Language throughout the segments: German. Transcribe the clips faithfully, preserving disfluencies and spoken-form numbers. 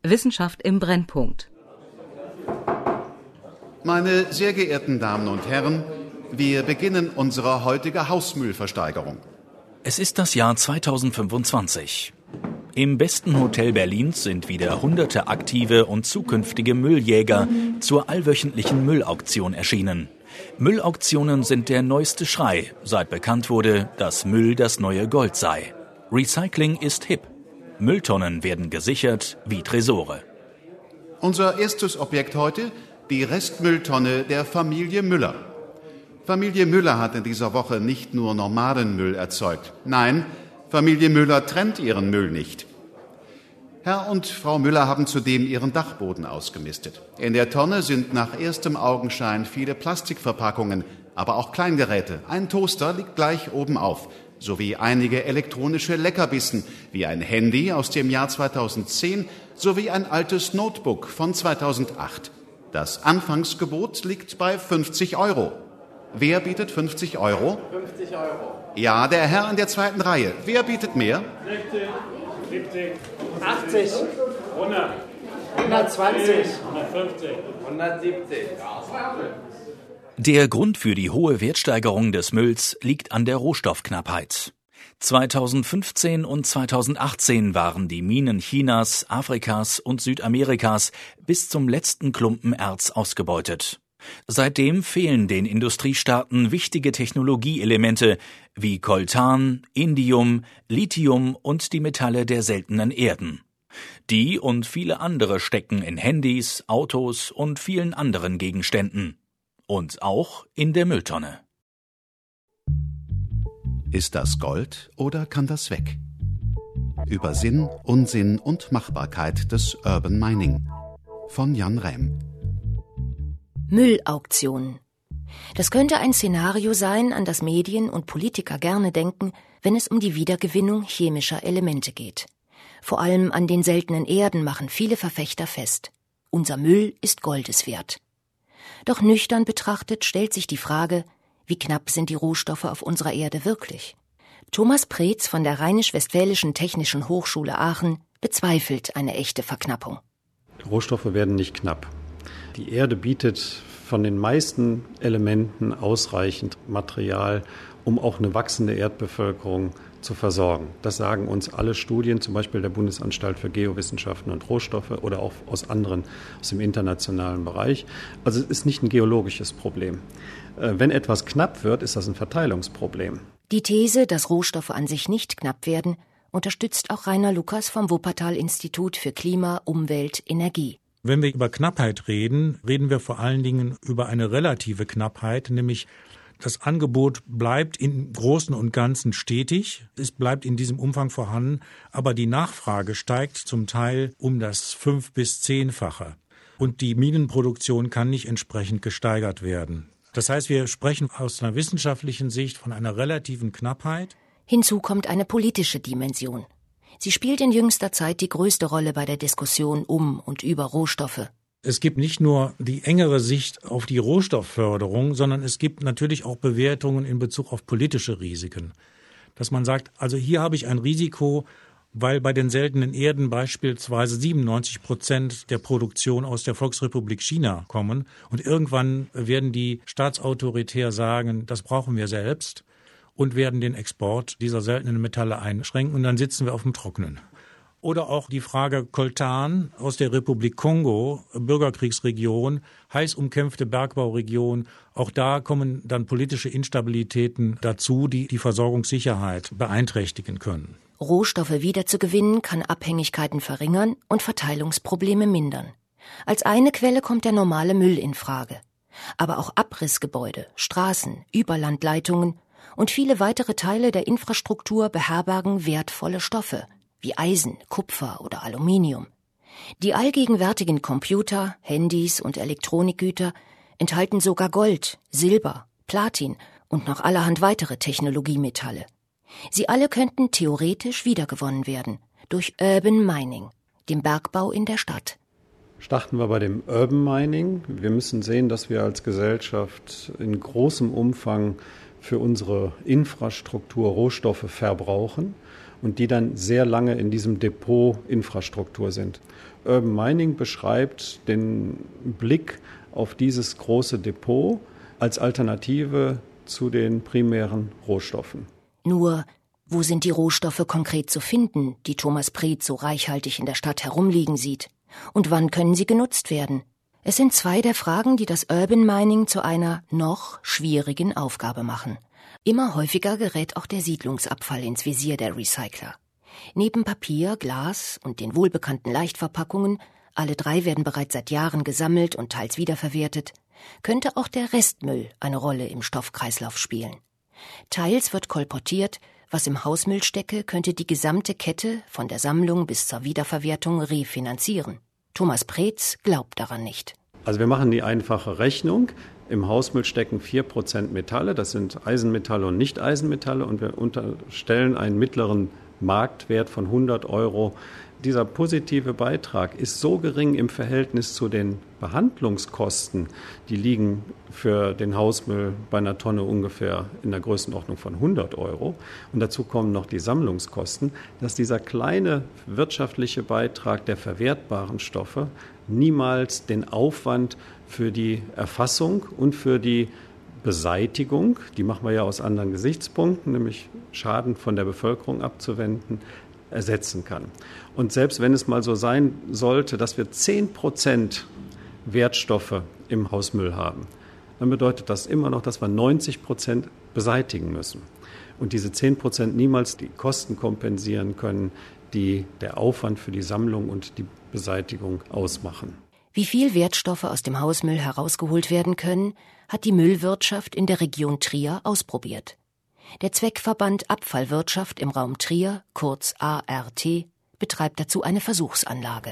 Wissenschaft im Brennpunkt. Meine sehr geehrten Damen und Herren, wir beginnen unsere heutige Hausmüllversteigerung. Es ist das Jahr zweitausendfünfundzwanzig. Im besten Hotel Berlins sind wieder hunderte aktive und zukünftige Mülljäger zur allwöchentlichen Müllauktion erschienen. Müllauktionen sind der neueste Schrei, seit bekannt wurde, dass Müll das neue Gold sei. Recycling ist hip. Mülltonnen werden gesichert wie Tresore. Unser erstes Objekt heute, die Restmülltonne der Familie Müller. Familie Müller hat in dieser Woche nicht nur normalen Müll erzeugt. Nein, Familie Müller trennt ihren Müll nicht. Herr und Frau Müller haben zudem ihren Dachboden ausgemistet. In der Tonne sind nach erstem Augenschein viele Plastikverpackungen, aber auch Kleingeräte. Ein Toaster liegt gleich oben auf, sowie einige elektronische Leckerbissen, wie ein Handy aus dem Jahr zweitausendzehn, sowie ein altes Notebook von zweitausendacht. Das Anfangsgebot liegt bei fünfzig Euro. Wer bietet fünfzig Euro? fünfzig Euro. Ja, der Herr in der zweiten Reihe. Wer bietet mehr? sechzig, siebzig, achtzig, hundert, hundertzwanzig, hundertfünfzig, hundertsiebzig. Der Grund für die hohe Wertsteigerung des Mülls liegt an der Rohstoffknappheit. zweitausendfünfzehn und zweitausendachtzehn waren die Minen Chinas, Afrikas und Südamerikas bis zum letzten Klumpen Erz ausgebeutet. Seitdem fehlen den Industriestaaten wichtige Technologieelemente wie Coltan, Indium, Lithium und die Metalle der seltenen Erden. Die und viele andere stecken in Handys, Autos und vielen anderen Gegenständen. Und auch in der Mülltonne. Ist das Gold oder kann das weg? Über Sinn, Unsinn und Machbarkeit des Urban Mining von Jan Rehm. Müllauktionen. Das könnte ein Szenario sein, an das Medien und Politiker gerne denken, wenn es um die Wiedergewinnung chemischer Elemente geht. Vor allem an den seltenen Erden machen viele Verfechter fest: Unser Müll ist Goldes wert. Doch nüchtern betrachtet stellt sich die Frage, wie knapp sind die Rohstoffe auf unserer Erde wirklich? Thomas Preetz von der Rheinisch-Westfälischen Technischen Hochschule Aachen bezweifelt eine echte Verknappung. Die Rohstoffe werden nicht knapp. Die Erde bietet von den meisten Elementen ausreichend Material, um auch eine wachsende Erdbevölkerung zu versorgen. Das sagen uns alle Studien, zum Beispiel der Bundesanstalt für Geowissenschaften und Rohstoffe oder auch aus anderen, aus dem internationalen Bereich. Also es ist nicht ein geologisches Problem. Wenn etwas knapp wird, ist das ein Verteilungsproblem. Die These, dass Rohstoffe an sich nicht knapp werden, unterstützt auch Rainer Lukas vom Wuppertal-Institut für Klima, Umwelt, Energie. Wenn wir über Knappheit reden, reden wir vor allen Dingen über eine relative Knappheit, nämlich das Angebot bleibt im Großen und Ganzen stetig, es bleibt in diesem Umfang vorhanden, aber die Nachfrage steigt zum Teil um das fünf- bis zehnfache. Und die Minenproduktion kann nicht entsprechend gesteigert werden. Das heißt, wir sprechen aus einer wissenschaftlichen Sicht von einer relativen Knappheit. Hinzu kommt eine politische Dimension. Sie spielt in jüngster Zeit die größte Rolle bei der Diskussion um und über Rohstoffe. Es gibt nicht nur die engere Sicht auf die Rohstoffförderung, sondern es gibt natürlich auch Bewertungen in Bezug auf politische Risiken. Dass man sagt, also hier habe ich ein Risiko, weil bei den seltenen Erden beispielsweise siebenundneunzig Prozent der Produktion aus der Volksrepublik China kommen. Und irgendwann werden die staatsautoritär sagen, das brauchen wir selbst, und werden den Export dieser seltenen Metalle einschränken. Und dann sitzen wir auf dem Trockenen. Oder auch die Frage Coltan aus der Republik Kongo, Bürgerkriegsregion, heiß umkämpfte Bergbauregion. Auch da kommen dann politische Instabilitäten dazu, die die Versorgungssicherheit beeinträchtigen können. Rohstoffe wiederzugewinnen kann Abhängigkeiten verringern und Verteilungsprobleme mindern. Als eine Quelle kommt der normale Müll in Frage. Aber auch Abrissgebäude, Straßen, Überlandleitungen und viele weitere Teile der Infrastruktur beherbergen wertvolle Stoffe wie Eisen, Kupfer oder Aluminium. Die allgegenwärtigen Computer, Handys und Elektronikgüter enthalten sogar Gold, Silber, Platin und noch allerhand weitere Technologiemetalle. Sie alle könnten theoretisch wiedergewonnen werden durch Urban Mining, dem Bergbau in der Stadt. Starten wir bei dem Urban Mining. Wir müssen sehen, dass wir als Gesellschaft in großem Umfang für unsere Infrastruktur Rohstoffe verbrauchen. und die dann sehr lange in diesem Depot Infrastruktur sind. Urban Mining beschreibt den Blick auf dieses große Depot als Alternative zu den primären Rohstoffen. Nur, wo sind die Rohstoffe konkret zu finden, die Thomas Preetz so reichhaltig in der Stadt herumliegen sieht? Und wann können sie genutzt werden? Es sind zwei der Fragen, die das Urban Mining zu einer noch schwierigen Aufgabe machen. Immer häufiger gerät auch der Siedlungsabfall ins Visier der Recycler. Neben Papier, Glas und den wohlbekannten Leichtverpackungen, alle drei werden bereits seit Jahren gesammelt und teils wiederverwertet, könnte auch der Restmüll eine Rolle im Stoffkreislauf spielen. Teils wird kolportiert, was im Hausmüll stecke, könnte die gesamte Kette von der Sammlung bis zur Wiederverwertung refinanzieren. Thomas Preetz glaubt daran nicht. Also wir machen die einfache Rechnung. Im Hausmüll stecken vier Prozent Metalle, das sind Eisenmetalle und Nicht-Eisenmetalle, und wir unterstellen einen mittleren Marktwert von hundert Euro. Dieser positive Beitrag ist so gering im Verhältnis zu den Behandlungskosten, die liegen für den Hausmüll bei einer Tonne ungefähr in der Größenordnung von hundert Euro. Und dazu kommen noch die Sammlungskosten, dass dieser kleine wirtschaftliche Beitrag der verwertbaren Stoffe niemals den Aufwand für die Erfassung und für die Beseitigung, die machen wir ja aus anderen Gesichtspunkten, nämlich Schaden von der Bevölkerung abzuwenden, ersetzen kann. Und selbst wenn es mal so sein sollte, dass wir zehn Prozent Wertstoffe im Hausmüll haben, dann bedeutet das immer noch, dass wir neunzig Prozent beseitigen müssen. Und diese zehn Prozent niemals die Kosten kompensieren können, die der Aufwand für die Sammlung und die Beseitigung ausmachen. Wie viel Wertstoffe aus dem Hausmüll herausgeholt werden können, hat die Müllwirtschaft in der Region Trier ausprobiert. Der Zweckverband Abfallwirtschaft im Raum Trier, kurz A R T, betreibt dazu eine Versuchsanlage.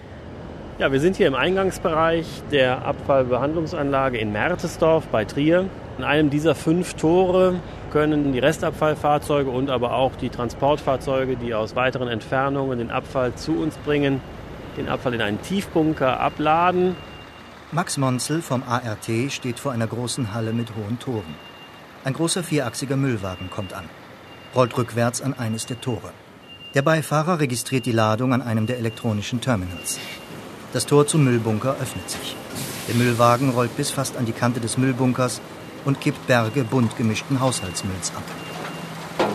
Ja, wir sind hier im Eingangsbereich der Abfallbehandlungsanlage in Mertesdorf bei Trier. In einem dieser fünf Tore können die Restabfallfahrzeuge und aber auch die Transportfahrzeuge, die aus weiteren Entfernungen den Abfall zu uns bringen, den Abfall in einen Tiefbunker abladen. Max Monzel vom A R T steht vor einer großen Halle mit hohen Toren. Ein großer vierachsiger Müllwagen kommt an, rollt rückwärts an eines der Tore. Der Beifahrer registriert die Ladung an einem der elektronischen Terminals. Das Tor zum Müllbunker öffnet sich. Der Müllwagen rollt bis fast an die Kante des Müllbunkers und kippt Berge bunt gemischten Haushaltsmülls ab.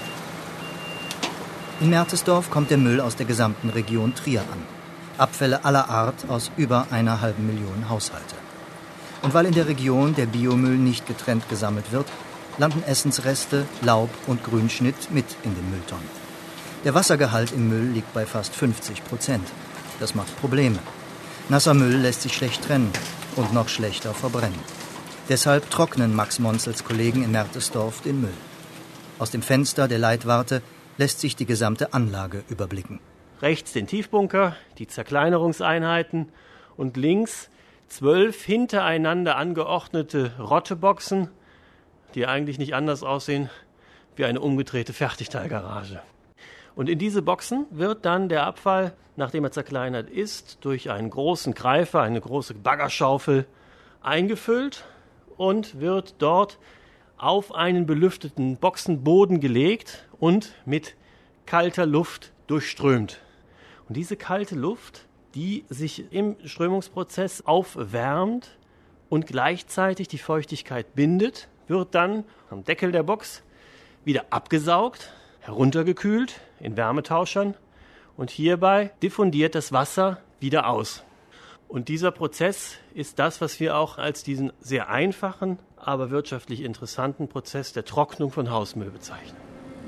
In Mertesdorf kommt der Müll aus der gesamten Region Trier an. Abfälle aller Art aus über einer halben Million Haushalte. Und weil in der Region der Biomüll nicht getrennt gesammelt wird, landen Essensreste, Laub und Grünschnitt mit in den Mülltonnen. Der Wassergehalt im Müll liegt bei fast fünfzig Prozent. Das macht Probleme. Nasser Müll lässt sich schlecht trennen und noch schlechter verbrennen. Deshalb trocknen Max Monzels Kollegen in Mertesdorf den Müll. Aus dem Fenster der Leitwarte lässt sich die gesamte Anlage überblicken. Rechts den Tiefbunker, die Zerkleinerungseinheiten und links zwölf hintereinander angeordnete Rotteboxen, die eigentlich nicht anders aussehen wie eine umgedrehte Fertigteilgarage. Und in diese Boxen wird dann der Abfall, nachdem er zerkleinert ist, durch einen großen Greifer, eine große Baggerschaufel eingefüllt und wird dort auf einen belüfteten Boxenboden gelegt und mit kalter Luft durchströmt. Und diese kalte Luft, die sich im Strömungsprozess aufwärmt und gleichzeitig die Feuchtigkeit bindet, wird dann am Deckel der Box wieder abgesaugt, heruntergekühlt in Wärmetauschern und hierbei diffundiert das Wasser wieder aus. Und dieser Prozess ist das, was wir auch als diesen sehr einfachen, aber wirtschaftlich interessanten Prozess der Trocknung von Hausmüll bezeichnen.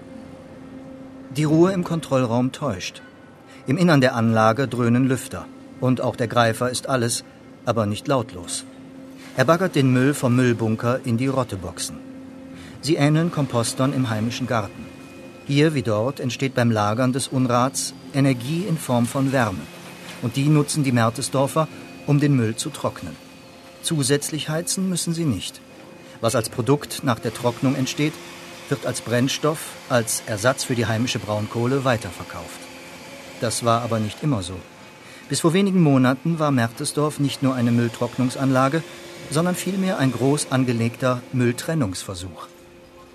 Die Ruhe im Kontrollraum täuscht. Im Innern der Anlage dröhnen Lüfter. Und auch der Greifer ist alles, aber nicht lautlos. Er baggert den Müll vom Müllbunker in die Rotteboxen. Sie ähneln Kompostern im heimischen Garten. Hier wie dort entsteht beim Lagern des Unrats Energie in Form von Wärme. Und die nutzen die Mertesdorfer, um den Müll zu trocknen. Zusätzlich heizen müssen sie nicht. Was als Produkt nach der Trocknung entsteht, wird als Brennstoff, als Ersatz für die heimische Braunkohle weiterverkauft. Das war aber nicht immer so. Bis vor wenigen Monaten war Mertesdorf nicht nur eine Mülltrocknungsanlage, sondern vielmehr ein groß angelegter Mülltrennungsversuch.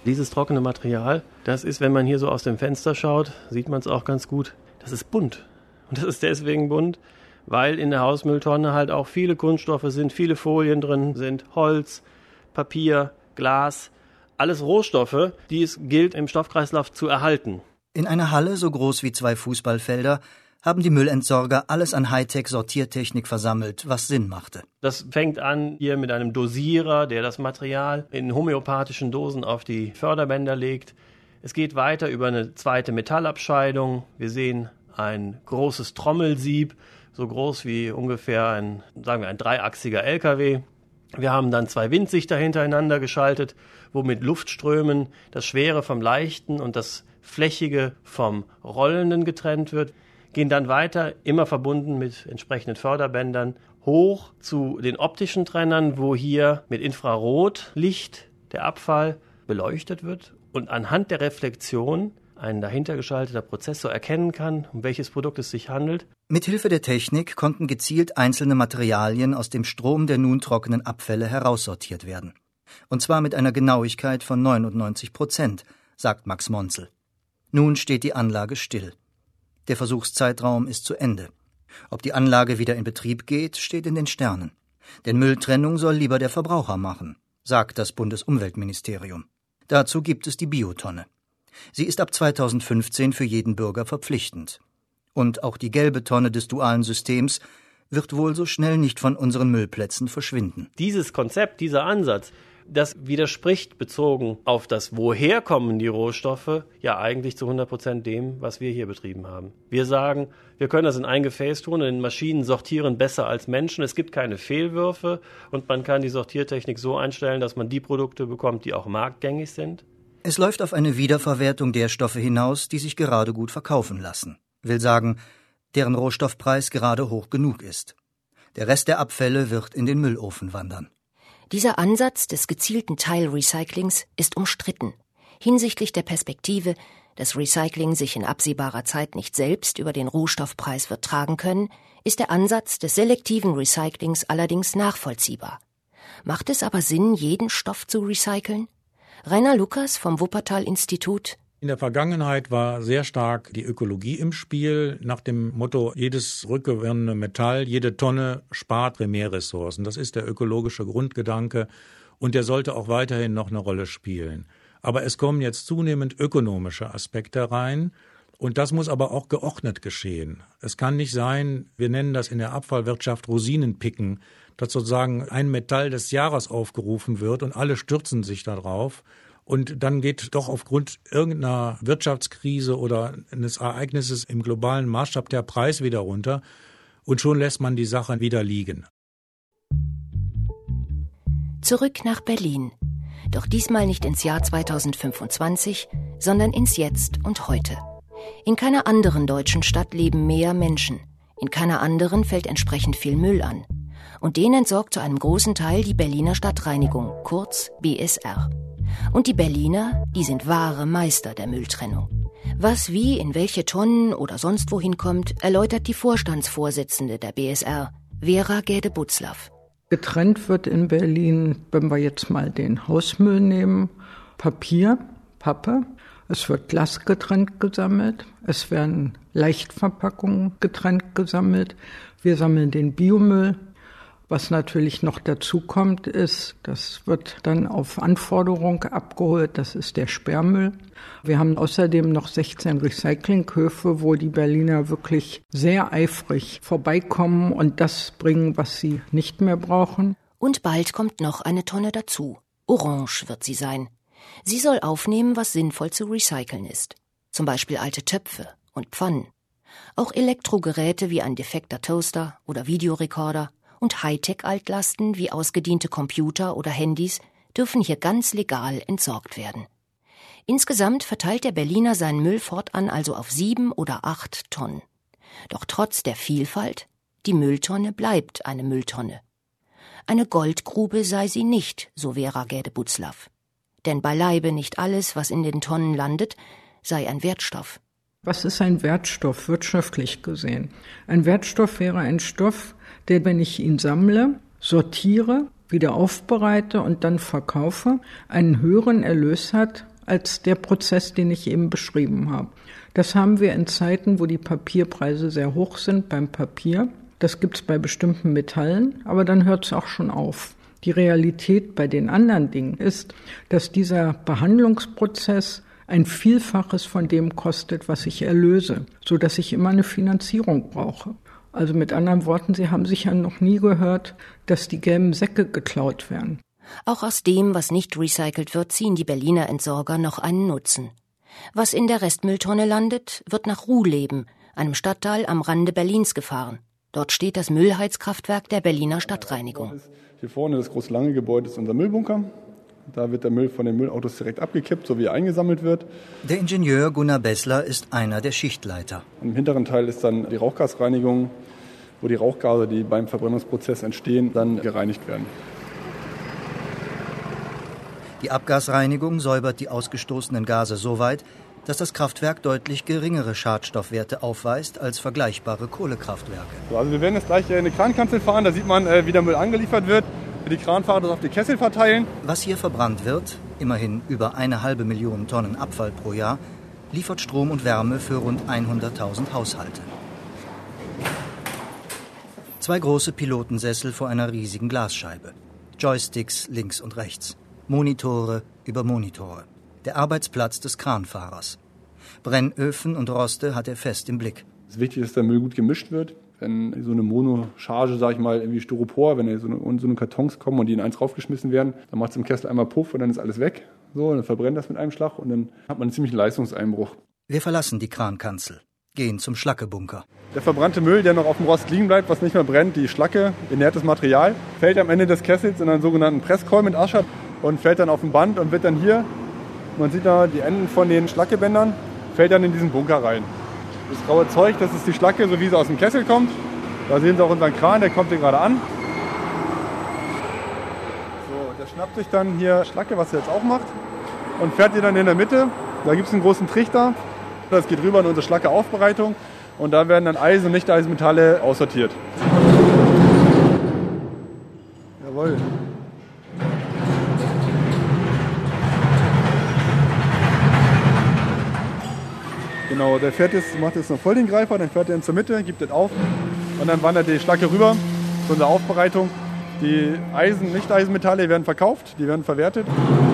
Dieses trockene Material, das ist, wenn man hier so aus dem Fenster schaut, sieht man es auch ganz gut, das ist bunt. Und das ist deswegen bunt, weil in der Hausmülltonne halt auch viele Kunststoffe sind, viele Folien drin sind, Holz, Papier, Glas, alles Rohstoffe, die es gilt im Stoffkreislauf zu erhalten. In einer Halle so groß wie zwei Fußballfelder haben die Müllentsorger alles an Hightech-Sortiertechnik versammelt, was Sinn machte. Das fängt an hier mit einem Dosierer, der das Material in homöopathischen Dosen auf die Förderbänder legt. Es geht weiter über eine zweite Metallabscheidung. Wir sehen ein großes Trommelsieb, so groß wie ungefähr ein, sagen wir, ein dreiachsiger L K W. Wir haben dann zwei Windsichter hintereinander geschaltet, wo mit Luftströmen das Schwere vom Leichten und das Flächige vom Rollenden getrennt wird. Gehen dann weiter, immer verbunden mit entsprechenden Förderbändern, hoch zu den optischen Trennern, wo hier mit Infrarotlicht der Abfall beleuchtet wird und anhand der Reflexion ein dahinter geschalteter Prozessor erkennen kann, um welches Produkt es sich handelt. Mithilfe der Technik konnten gezielt einzelne Materialien aus dem Strom der nun trockenen Abfälle heraussortiert werden. Und zwar mit einer Genauigkeit von neunundneunzig Prozent, sagt Max Monzel. Nun steht die Anlage still. Der Versuchszeitraum ist zu Ende. Ob die Anlage wieder in Betrieb geht, steht in den Sternen. Denn Mülltrennung soll lieber der Verbraucher machen, sagt das Bundesumweltministerium. Dazu gibt es die Biotonne. Sie ist ab zweitausendfünfzehn für jeden Bürger verpflichtend. Und auch die gelbe Tonne des dualen Systems wird wohl so schnell nicht von unseren Müllplätzen verschwinden. Dieses Konzept, dieser Ansatz, das widerspricht bezogen auf das, woher kommen die Rohstoffe, ja eigentlich zu hundert Prozent dem, was wir hier betrieben haben. Wir sagen, wir können das in ein Gefäß tun, denn Maschinen sortieren besser als Menschen. Es gibt keine Fehlwürfe und man kann die Sortiertechnik so einstellen, dass man die Produkte bekommt, die auch marktgängig sind. Es läuft auf eine Wiederverwertung der Stoffe hinaus, die sich gerade gut verkaufen lassen. Will sagen, deren Rohstoffpreis gerade hoch genug ist. Der Rest der Abfälle wird in den Müllofen wandern. Dieser Ansatz des gezielten Teilrecyclings ist umstritten. Hinsichtlich der Perspektive, dass Recycling sich in absehbarer Zeit nicht selbst über den Rohstoffpreis wird tragen können, ist der Ansatz des selektiven Recyclings allerdings nachvollziehbar. Macht es aber Sinn, jeden Stoff zu recyceln? Rainer Lukas vom Wuppertal-Institut. In der Vergangenheit war sehr stark die Ökologie im Spiel, nach dem Motto, jedes rückgewonnene Metall, jede Tonne spart Primärressourcen. Das ist der ökologische Grundgedanke und der sollte auch weiterhin noch eine Rolle spielen. Aber es kommen jetzt zunehmend ökonomische Aspekte rein und das muss aber auch geordnet geschehen. Es kann nicht sein, wir nennen das in der Abfallwirtschaft Rosinenpicken, dass sozusagen ein Metall des Jahres aufgerufen wird und alle stürzen sich darauf. Und dann geht doch aufgrund irgendeiner Wirtschaftskrise oder eines Ereignisses im globalen Maßstab der Preis wieder runter und schon lässt man die Sache wieder liegen. Zurück nach Berlin. Doch diesmal nicht ins Jahr zweitausendfünfundzwanzig, sondern ins Jetzt und Heute. In keiner anderen deutschen Stadt leben mehr Menschen. In keiner anderen fällt entsprechend viel Müll an. Und den entsorgt zu einem großen Teil die Berliner Stadtreinigung, kurz B S R. Und die Berliner, die sind wahre Meister der Mülltrennung. Was wie in welche Tonnen oder sonst wohin kommt, erläutert die Vorstandsvorsitzende der B S R, Vera Gäde-Butzlaff. Getrennt wird in Berlin, wenn wir jetzt mal den Hausmüll nehmen, Papier, Pappe. Es wird Glas getrennt gesammelt. Es werden Leichtverpackungen getrennt gesammelt. Wir sammeln den Biomüll. Was natürlich noch dazu kommt, ist, das wird dann auf Anforderung abgeholt, das ist der Sperrmüll. Wir haben außerdem noch sechzehn Recyclinghöfe, wo die Berliner wirklich sehr eifrig vorbeikommen und das bringen, was sie nicht mehr brauchen. Und bald kommt noch eine Tonne dazu. Orange wird sie sein. Sie soll aufnehmen, was sinnvoll zu recyceln ist. Zum Beispiel alte Töpfe und Pfannen. Auch Elektrogeräte wie ein defekter Toaster oder Videorekorder und Hightech-Altlasten wie ausgediente Computer oder Handys dürfen hier ganz legal entsorgt werden. Insgesamt verteilt der Berliner seinen Müll fortan also auf sieben oder acht Tonnen. Doch trotz der Vielfalt, die Mülltonne bleibt eine Mülltonne. Eine Goldgrube sei sie nicht, so Vera Gäde-Butzlaff. Denn beileibe nicht alles, was in den Tonnen landet, sei ein Wertstoff. Was ist ein Wertstoff wirtschaftlich gesehen? Ein Wertstoff wäre ein Stoff, der, wenn ich ihn sammle, sortiere, wieder aufbereite und dann verkaufe, einen höheren Erlös hat als der Prozess, den ich eben beschrieben habe. Das haben wir in Zeiten, wo die Papierpreise sehr hoch sind beim Papier. Das gibt es bei bestimmten Metallen, aber dann hört es auch schon auf. Die Realität bei den anderen Dingen ist, dass dieser Behandlungsprozess ein Vielfaches von dem kostet, was ich erlöse, sodass ich immer eine Finanzierung brauche. Also mit anderen Worten, Sie haben sicher noch nie gehört, dass die gelben Säcke geklaut werden. Auch aus dem, was nicht recycelt wird, ziehen die Berliner Entsorger noch einen Nutzen. Was in der Restmülltonne landet, wird nach Ruhleben, einem Stadtteil am Rande Berlins, gefahren. Dort steht das Müllheizkraftwerk der Berliner Stadtreinigung. Hier vorne, das große lange Gebäude, ist unser Müllbunker. Da wird der Müll von den Müllautos direkt abgekippt, so wie er eingesammelt wird. Der Ingenieur Gunnar Bessler ist einer der Schichtleiter. Und im hinteren Teil ist dann die Rauchgasreinigung, wo die Rauchgase, die beim Verbrennungsprozess entstehen, dann gereinigt werden. Die Abgasreinigung säubert die ausgestoßenen Gase so weit, dass das Kraftwerk deutlich geringere Schadstoffwerte aufweist als vergleichbare Kohlekraftwerke. So, also wir werden jetzt gleich in eine Krankanzel fahren, da sieht man, wie der Müll angeliefert wird. Die Kranfahrer das auf die Kessel verteilen. Was hier verbrannt wird, immerhin über eine halbe Million Tonnen Abfall pro Jahr, liefert Strom und Wärme für rund hunderttausend Haushalte. Zwei große Pilotensessel vor einer riesigen Glasscheibe. Joysticks links und rechts. Monitore über Monitore. Der Arbeitsplatz des Kranfahrers. Brennöfen und Roste hat er fest im Blick. Es ist wichtig, dass der Müll gut gemischt wird. Wenn so eine Monocharge, sag ich mal, wie Styropor, wenn so eine, so eine Kartons kommen und die in eins raufgeschmissen werden, dann macht es im Kessel einmal Puff und dann ist alles weg. So, dann verbrennt das mit einem Schlag und dann hat man einen ziemlichen Leistungseinbruch. Wir verlassen die Krankanzel, gehen zum Schlackebunker. Der verbrannte Müll, der noch auf dem Rost liegen bleibt, was nicht mehr brennt, die Schlacke, inertes Material, fällt am Ende des Kessels in einen sogenannten Presskeul mit Asche und fällt dann auf ein Band und wird dann hier, man sieht da die Enden von den Schlackebändern, fällt dann in diesen Bunker rein. Das graue Zeug, das ist die Schlacke, so wie sie aus dem Kessel kommt. Da sehen Sie auch unseren Kran, der kommt hier gerade an. So, der schnappt sich dann hier Schlacke, was er jetzt auch macht, und fährt die dann in der Mitte. Da gibt es einen großen Trichter. Das geht rüber in unsere Schlackeaufbereitung und da werden dann Eisen- und Nicht-Eisenmetalle aussortiert. Jawohl. Genau, der fährt jetzt, macht jetzt noch voll den Greifer, dann fährt er ihn zur Mitte, gibt es auf und dann wandert die Schlacke rüber zu unserer Aufbereitung. Die Eisen-, Nicht-Eisenmetalle werden verkauft, die werden verwertet.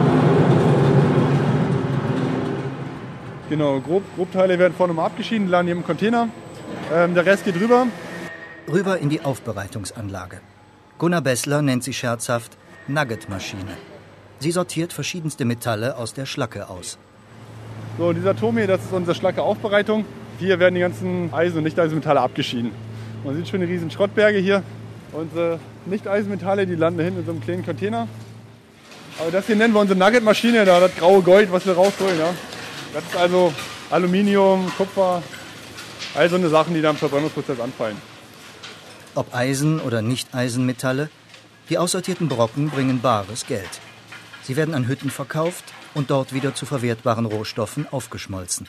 Genau, Grob, Grobteile werden vorne mal abgeschieden, landen hier im Container. Ähm, der Rest geht rüber. Rüber in die Aufbereitungsanlage. Gunnar Bessler nennt sie scherzhaft Nugget-Maschine. Sie sortiert verschiedenste Metalle aus der Schlacke aus. So, dieser Tomi, das ist unsere Schlacke-Aufbereitung. Hier werden die ganzen Eisen- und Nicht-Eisenmetalle abgeschieden. Man sieht schon die riesen Schrottberge hier. Unsere Nicht-Eisenmetalle, die landen hinten in so einem kleinen Container. Aber das hier nennen wir unsere Nugget-Maschine, da das graue Gold, was wir rausholen. Ja. Das ist also Aluminium, Kupfer, all so eine Sachen, die da im Verbrennungsprozess anfallen. Ob Eisen- oder Nicht-Eisenmetalle, die aussortierten Brocken bringen bares Geld. Sie werden an Hütten verkauft und dort wieder zu verwertbaren Rohstoffen aufgeschmolzen.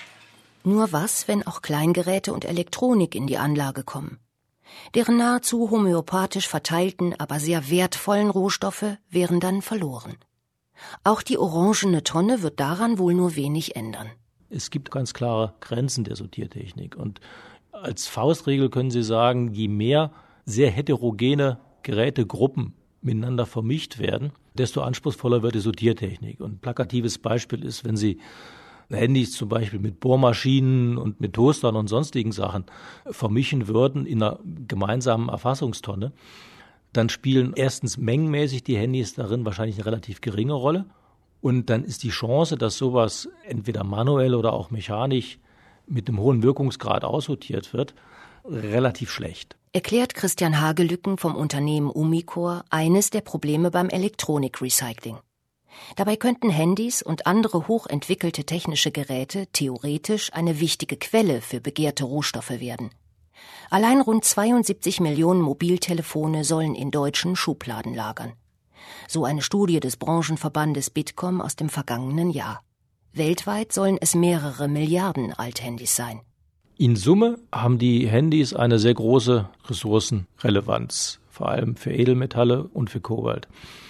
Nur was, wenn auch Kleingeräte und Elektronik in die Anlage kommen? Deren nahezu homöopathisch verteilten, aber sehr wertvollen Rohstoffe wären dann verloren. Auch die orangene Tonne wird daran wohl nur wenig ändern. Es gibt ganz klare Grenzen der Sortiertechnik. Und als Faustregel können Sie sagen, je mehr sehr heterogene Gerätegruppen miteinander vermischt werden, desto anspruchsvoller wird die Sortiertechnik. Und ein plakatives Beispiel ist, wenn Sie Handys zum Beispiel mit Bohrmaschinen und mit Toastern und sonstigen Sachen vermischen würden in einer gemeinsamen Erfassungstonne, dann spielen erstens mengenmäßig die Handys darin wahrscheinlich eine relativ geringe Rolle. Und dann ist die Chance, dass sowas entweder manuell oder auch mechanisch mit einem hohen Wirkungsgrad aussortiert wird, relativ schlecht. Erklärt Christian Hagelücken vom Unternehmen Umicore eines der Probleme beim Elektronikrecycling. Dabei könnten Handys und andere hochentwickelte technische Geräte theoretisch eine wichtige Quelle für begehrte Rohstoffe werden. Allein rund zweiundsiebzig Millionen Mobiltelefone sollen in deutschen Schubladen lagern. So eine Studie des Branchenverbandes Bitkom aus dem vergangenen Jahr. Weltweit sollen es mehrere Milliarden Althandys sein. In Summe haben die Handys eine sehr große Ressourcenrelevanz, vor allem für Edelmetalle und für Kobalt.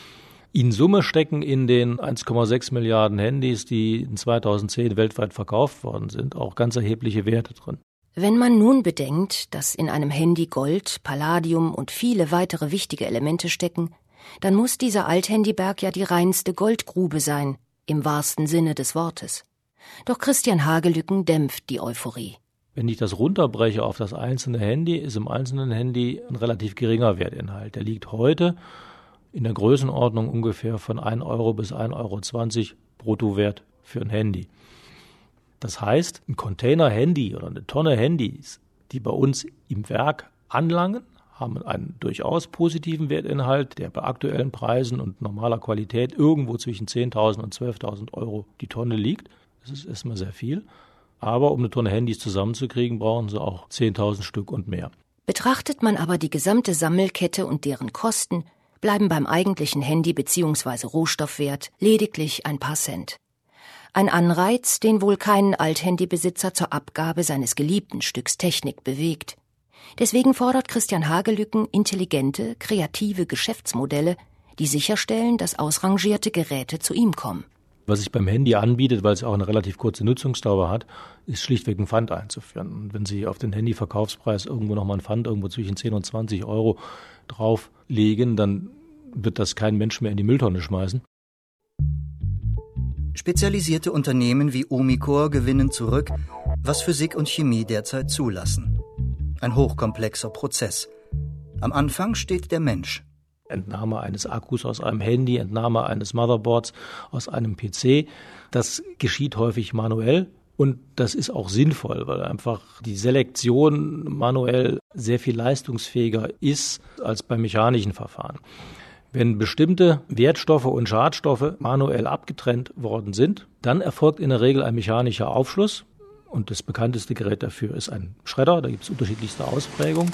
In Summe stecken in den eins Komma sechs Milliarden Handys, die in zweitausendzehn weltweit verkauft worden sind, auch ganz erhebliche Werte drin. Wenn man nun bedenkt, dass in einem Handy Gold, Palladium und viele weitere wichtige Elemente stecken, dann muss dieser Althandyberg ja die reinste Goldgrube sein, im wahrsten Sinne des Wortes. Doch Christian Hagelücken dämpft die Euphorie. Wenn ich das runterbreche auf das einzelne Handy, ist im einzelnen Handy ein relativ geringer Wertinhalt. Der liegt heute in der Größenordnung ungefähr von ein Euro bis ein Euro zwanzig Bruttowert für ein Handy. Das heißt, ein Container-Handy oder eine Tonne Handys, die bei uns im Werk anlangen, haben einen durchaus positiven Wertinhalt, der bei aktuellen Preisen und normaler Qualität irgendwo zwischen zehntausend und zwölftausend Euro die Tonne liegt. Das ist erstmal sehr viel. Aber um eine Tonne Handys zusammenzukriegen, brauchen sie auch zehntausend Stück und mehr. Betrachtet man aber die gesamte Sammelkette und deren Kosten, bleiben beim eigentlichen Handy bzw. Rohstoffwert lediglich ein paar Cent. Ein Anreiz, den wohl keinen Althandybesitzer zur Abgabe seines geliebten Stücks Technik bewegt. Deswegen fordert Christian Hagelücken intelligente, kreative Geschäftsmodelle, die sicherstellen, dass ausrangierte Geräte zu ihm kommen. Was sich beim Handy anbietet, weil es auch eine relativ kurze Nutzungsdauer hat, ist schlichtweg ein Pfand einzuführen. Und wenn Sie auf den Handyverkaufspreis irgendwo nochmal ein Pfand irgendwo zwischen zehn und zwanzig Euro drauflegen, dann wird das kein Mensch mehr in die Mülltonne schmeißen. Spezialisierte Unternehmen wie Umicore gewinnen zurück, was Physik und Chemie derzeit zulassen. Ein hochkomplexer Prozess. Am Anfang steht der Mensch. Entnahme eines Akkus aus einem Handy, Entnahme eines Motherboards aus einem P C. Das geschieht häufig manuell und das ist auch sinnvoll, weil einfach die Selektion manuell sehr viel leistungsfähiger ist als bei mechanischen Verfahren. Wenn bestimmte Wertstoffe und Schadstoffe manuell abgetrennt worden sind, dann erfolgt in der Regel ein mechanischer Aufschluss. Und das bekannteste Gerät dafür ist ein Schredder, da gibt es unterschiedlichste Ausprägungen.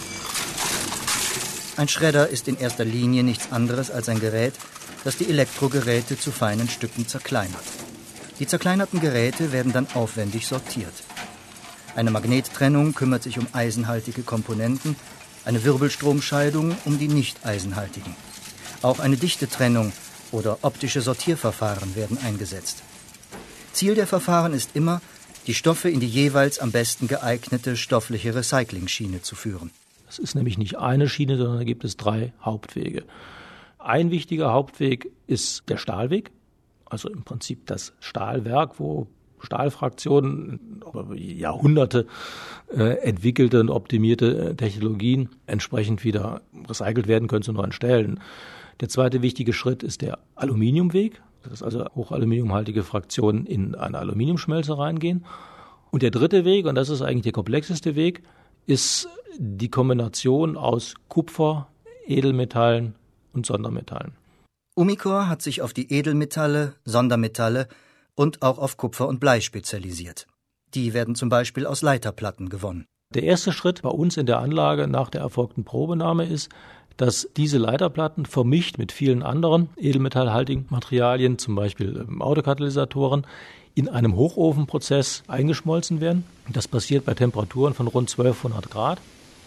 Ein Schredder ist in erster Linie nichts anderes als ein Gerät, das die Elektrogeräte zu feinen Stücken zerkleinert. Die zerkleinerten Geräte werden dann aufwendig sortiert. Eine Magnettrennung kümmert sich um eisenhaltige Komponenten, eine Wirbelstromscheidung um die nicht eisenhaltigen. Auch eine Dichtetrennung oder optische Sortierverfahren werden eingesetzt. Ziel der Verfahren ist immer, die Stoffe in die jeweils am besten geeignete stoffliche Recyclingschiene zu führen. Das ist nämlich nicht eine Schiene, sondern da gibt es drei Hauptwege. Ein wichtiger Hauptweg ist der Stahlweg, also im Prinzip das Stahlwerk, wo Stahlfraktionen über Jahrhunderte äh, entwickelte und optimierte Technologien entsprechend wieder recycelt werden können zu neuen Stellen. Der zweite wichtige Schritt ist der Aluminiumweg, dass also hochaluminiumhaltige Fraktionen in eine Aluminiumschmelze reingehen. Und der dritte Weg, und das ist eigentlich der komplexeste Weg, ist die Kombination aus Kupfer, Edelmetallen und Sondermetallen. Umicore hat sich auf die Edelmetalle, Sondermetalle und auch auf Kupfer und Blei spezialisiert. Die werden zum Beispiel aus Leiterplatten gewonnen. Der erste Schritt bei uns in der Anlage nach der erfolgten Probenahme ist, dass diese Leiterplatten vermischt mit vielen anderen edelmetallhaltigen Materialien, zum Beispiel Autokatalysatoren, in einem Hochofenprozess eingeschmolzen werden. Das passiert bei Temperaturen von rund zwölfhundert Grad.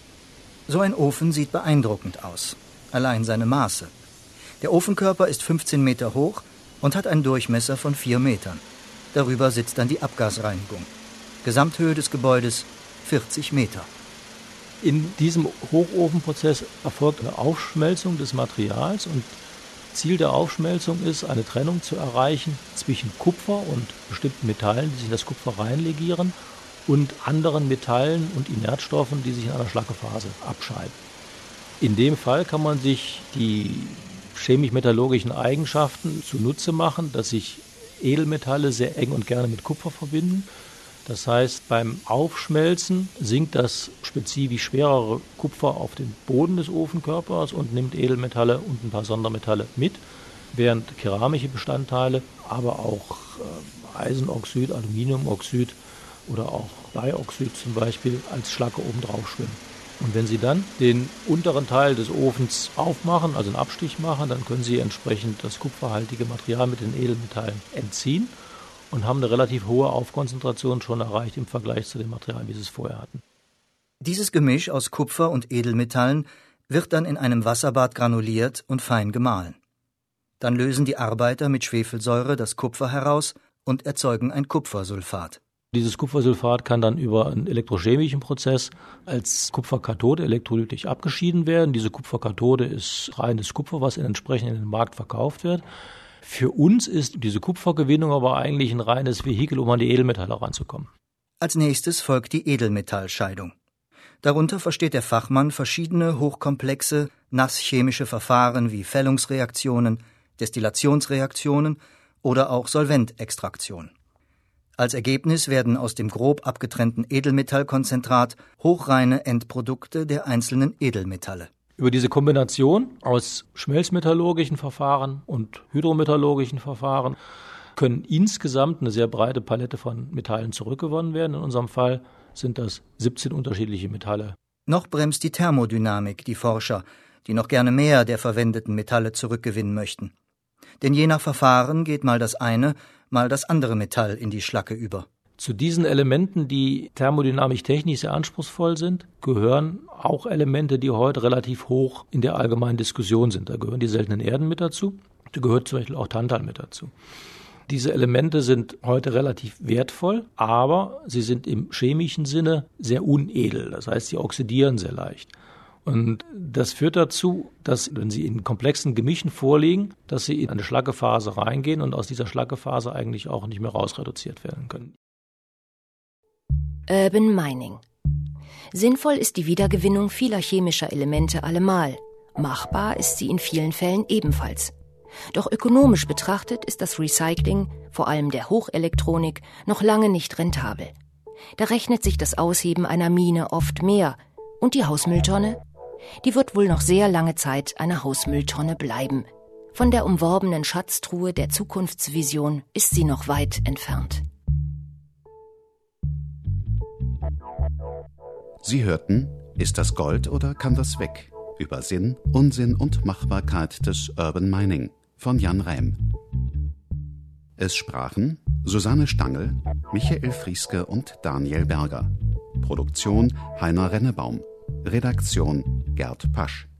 So ein Ofen sieht beeindruckend aus. Allein seine Maße. Der Ofenkörper ist fünfzehn Meter hoch und hat einen Durchmesser von vier Metern. Darüber sitzt dann die Abgasreinigung. Gesamthöhe des Gebäudes vierzig Meter. In diesem Hochofenprozess erfolgt eine Aufschmelzung des Materials und Ziel der Aufschmelzung ist, eine Trennung zu erreichen zwischen Kupfer und bestimmten Metallen, die sich in das Kupfer reinlegieren, und anderen Metallen und Inertstoffen, die sich in einer Schlackephase abscheiden. In dem Fall kann man sich die chemisch-metallurgischen Eigenschaften zunutze machen, dass sich Edelmetalle sehr eng und gerne mit Kupfer verbinden. Das heißt, beim Aufschmelzen sinkt das spezifisch schwerere Kupfer auf den Boden des Ofenkörpers und nimmt Edelmetalle und ein paar Sondermetalle mit, während keramische Bestandteile, aber auch äh, Eisenoxid, Aluminiumoxid oder auch Bleioxid zum Beispiel als Schlacke oben drauf schwimmen. Und wenn Sie dann den unteren Teil des Ofens aufmachen, also einen Abstich machen, dann können Sie entsprechend das kupferhaltige Material mit den Edelmetallen entziehen und haben eine relativ hohe Aufkonzentration schon erreicht im Vergleich zu dem Material, wie Sie es vorher hatten. Dieses Gemisch aus Kupfer und Edelmetallen wird dann in einem Wasserbad granuliert und fein gemahlen. Dann lösen die Arbeiter mit Schwefelsäure das Kupfer heraus und erzeugen ein Kupfersulfat. Dieses Kupfersulfat kann dann über einen elektrochemischen Prozess als Kupferkathode elektrolytisch abgeschieden werden. Diese Kupferkathode ist reines Kupfer, was entsprechend in den Markt verkauft wird. Für uns ist diese Kupfergewinnung aber eigentlich ein reines Vehikel, um an die Edelmetalle ranzukommen. Als nächstes folgt die Edelmetallscheidung. Darunter versteht der Fachmann verschiedene hochkomplexe, nasschemische Verfahren wie Fällungsreaktionen, Destillationsreaktionen oder auch Solventextraktion. Als Ergebnis werden aus dem grob abgetrennten Edelmetallkonzentrat hochreine Endprodukte der einzelnen Edelmetalle. Über diese Kombination aus schmelzmetallurgischen Verfahren und hydrometallurgischen Verfahren können insgesamt eine sehr breite Palette von Metallen zurückgewonnen werden. In unserem Fall sind das siebzehn unterschiedliche Metalle. Noch bremst die Thermodynamik die Forscher, die noch gerne mehr der verwendeten Metalle zurückgewinnen möchten. Denn je nach Verfahren geht mal das eine, mal das andere Metall in die Schlacke über. Zu diesen Elementen, die thermodynamisch technisch sehr anspruchsvoll sind, gehören auch Elemente, die heute relativ hoch in der allgemeinen Diskussion sind. Da gehören die seltenen Erden mit dazu, da gehört zum Beispiel auch Tantal mit dazu. Diese Elemente sind heute relativ wertvoll, aber sie sind im chemischen Sinne sehr unedel. Das heißt, sie oxidieren sehr leicht. Und das führt dazu, dass, wenn sie in komplexen Gemischen vorliegen, dass sie in eine Schlackephase reingehen und aus dieser Schlackephase eigentlich auch nicht mehr rausreduziert werden können. Urban Mining. Sinnvoll ist die Wiedergewinnung vieler chemischer Elemente allemal. Machbar ist sie in vielen Fällen ebenfalls. Doch ökonomisch betrachtet ist das Recycling, vor allem der Hochelektronik, noch lange nicht rentabel. Da rechnet sich das Ausheben einer Mine oft mehr. Und die Hausmülltonne? Die wird wohl noch sehr lange Zeit eine Hausmülltonne bleiben. Von der umworbenen Schatztruhe der Zukunftsvision ist sie noch weit entfernt. Sie hörten Ist das Gold oder kann das weg? Über Sinn, Unsinn und Machbarkeit des Urban Mining von Jan Reim. Es sprachen Susanne Stangl, Michael Frieske und Daniel Berger. Produktion Heiner Rennebaum. Redaktion Gerd Pasch.